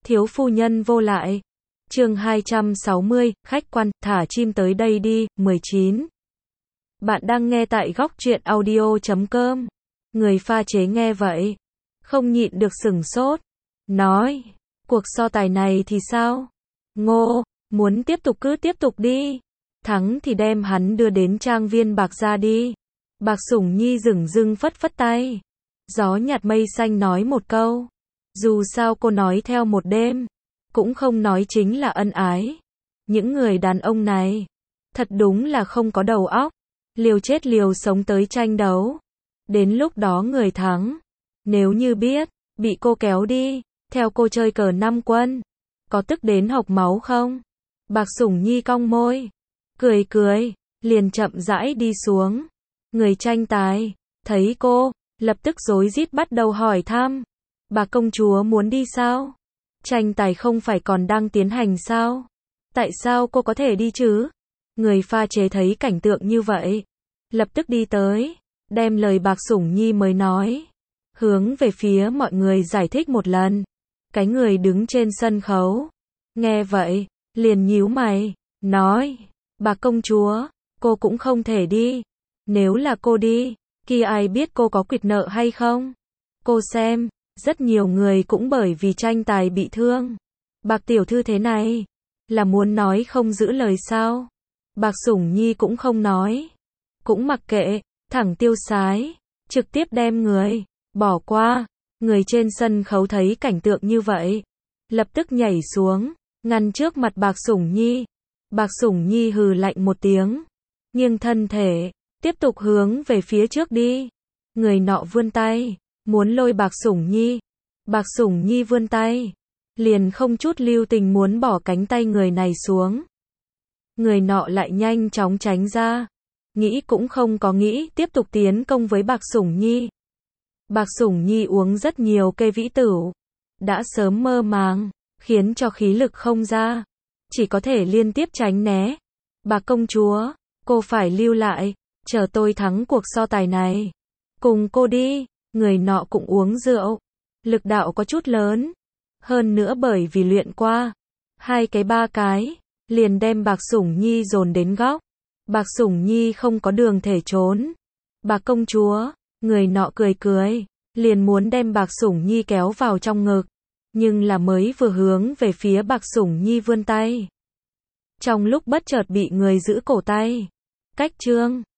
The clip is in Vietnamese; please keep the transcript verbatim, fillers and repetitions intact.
Thiếu phu nhân vô lại. Chương hai trăm sáu mươi, khách quan, thả chim tới đây đi, mười chín. Bạn đang nghe tại góc truyện audio chấm com. Người pha chế nghe vậy, không nhịn được sửng sốt. Nói, cuộc so tài này thì sao? Ngô, muốn tiếp tục cứ tiếp tục đi. Thắng thì đem hắn đưa đến trang viên Bạc Gia đi. Bạc Sủng Nhi dửng dưng phất phất tay. Gió nhạt mây xanh nói một câu. Dù sao cô nói theo một đêm, cũng không nói chính là ân ái. Những người đàn ông này, thật đúng là không có đầu óc. Liều chết liều sống tới tranh đấu. Đến lúc đó người thắng, nếu như biết, bị cô kéo đi, theo cô chơi cờ năm quân, có tức đến hộc máu không? Bạc Sủng Nhi cong môi, cười cười, liền chậm rãi đi xuống. Người tranh tài, thấy cô, lập tức rối rít bắt đầu hỏi thăm. Bà công chúa muốn đi sao? Tranh tài không phải còn đang tiến hành sao? Tại sao cô có thể đi chứ? Người pha chế thấy cảnh tượng như vậy, lập tức đi tới, đem lời Bạc Sủng Nhi mới nói, hướng về phía mọi người giải thích một lần. Cái người đứng trên sân khấu, nghe vậy, liền nhíu mày, nói, bà công chúa, cô cũng không thể đi. Nếu là cô đi, kia ai biết cô có quyệt nợ hay không? Cô xem, rất nhiều người cũng bởi vì tranh tài bị thương. Bạc tiểu thư thế này, là muốn nói không giữ lời sao? Bạc Sủng Nhi cũng không nói, cũng mặc kệ, thẳng tiêu sái, trực tiếp đem người bỏ qua. Người trên sân khấu thấy cảnh tượng như vậy, lập tức nhảy xuống, ngăn trước mặt Bạc Sủng Nhi. Bạc Sủng Nhi hừ lạnh một tiếng, nghiêng thân thể, tiếp tục hướng về phía trước đi. Người nọ vươn tay, muốn lôi Bạc Sủng Nhi. Bạc Sủng Nhi vươn tay, liền không chút lưu tình muốn bỏ cánh tay người này xuống. Người nọ lại nhanh chóng tránh ra, nghĩ cũng không có nghĩ tiếp tục tiến công với Bạc Sủng Nhi. Bạc Sủng Nhi uống rất nhiều cây vĩ tửu, đã sớm mơ màng, khiến cho khí lực không ra, chỉ có thể liên tiếp tránh né. Bà công chúa, cô phải lưu lại, chờ tôi thắng cuộc so tài này, cùng cô đi. Người nọ cũng uống rượu, lực đạo có chút lớn, hơn nữa bởi vì luyện qua, hai cái ba cái, liền đem Bạc Sủng Nhi dồn đến góc. Bạc Sủng Nhi không có đường thể trốn. Bà công chúa, người nọ cười cười, liền muốn đem Bạc Sủng Nhi kéo vào trong ngực, nhưng là mới vừa hướng về phía Bạc Sủng Nhi vươn tay, trong lúc bất chợt bị người giữ cổ tay. Cách chương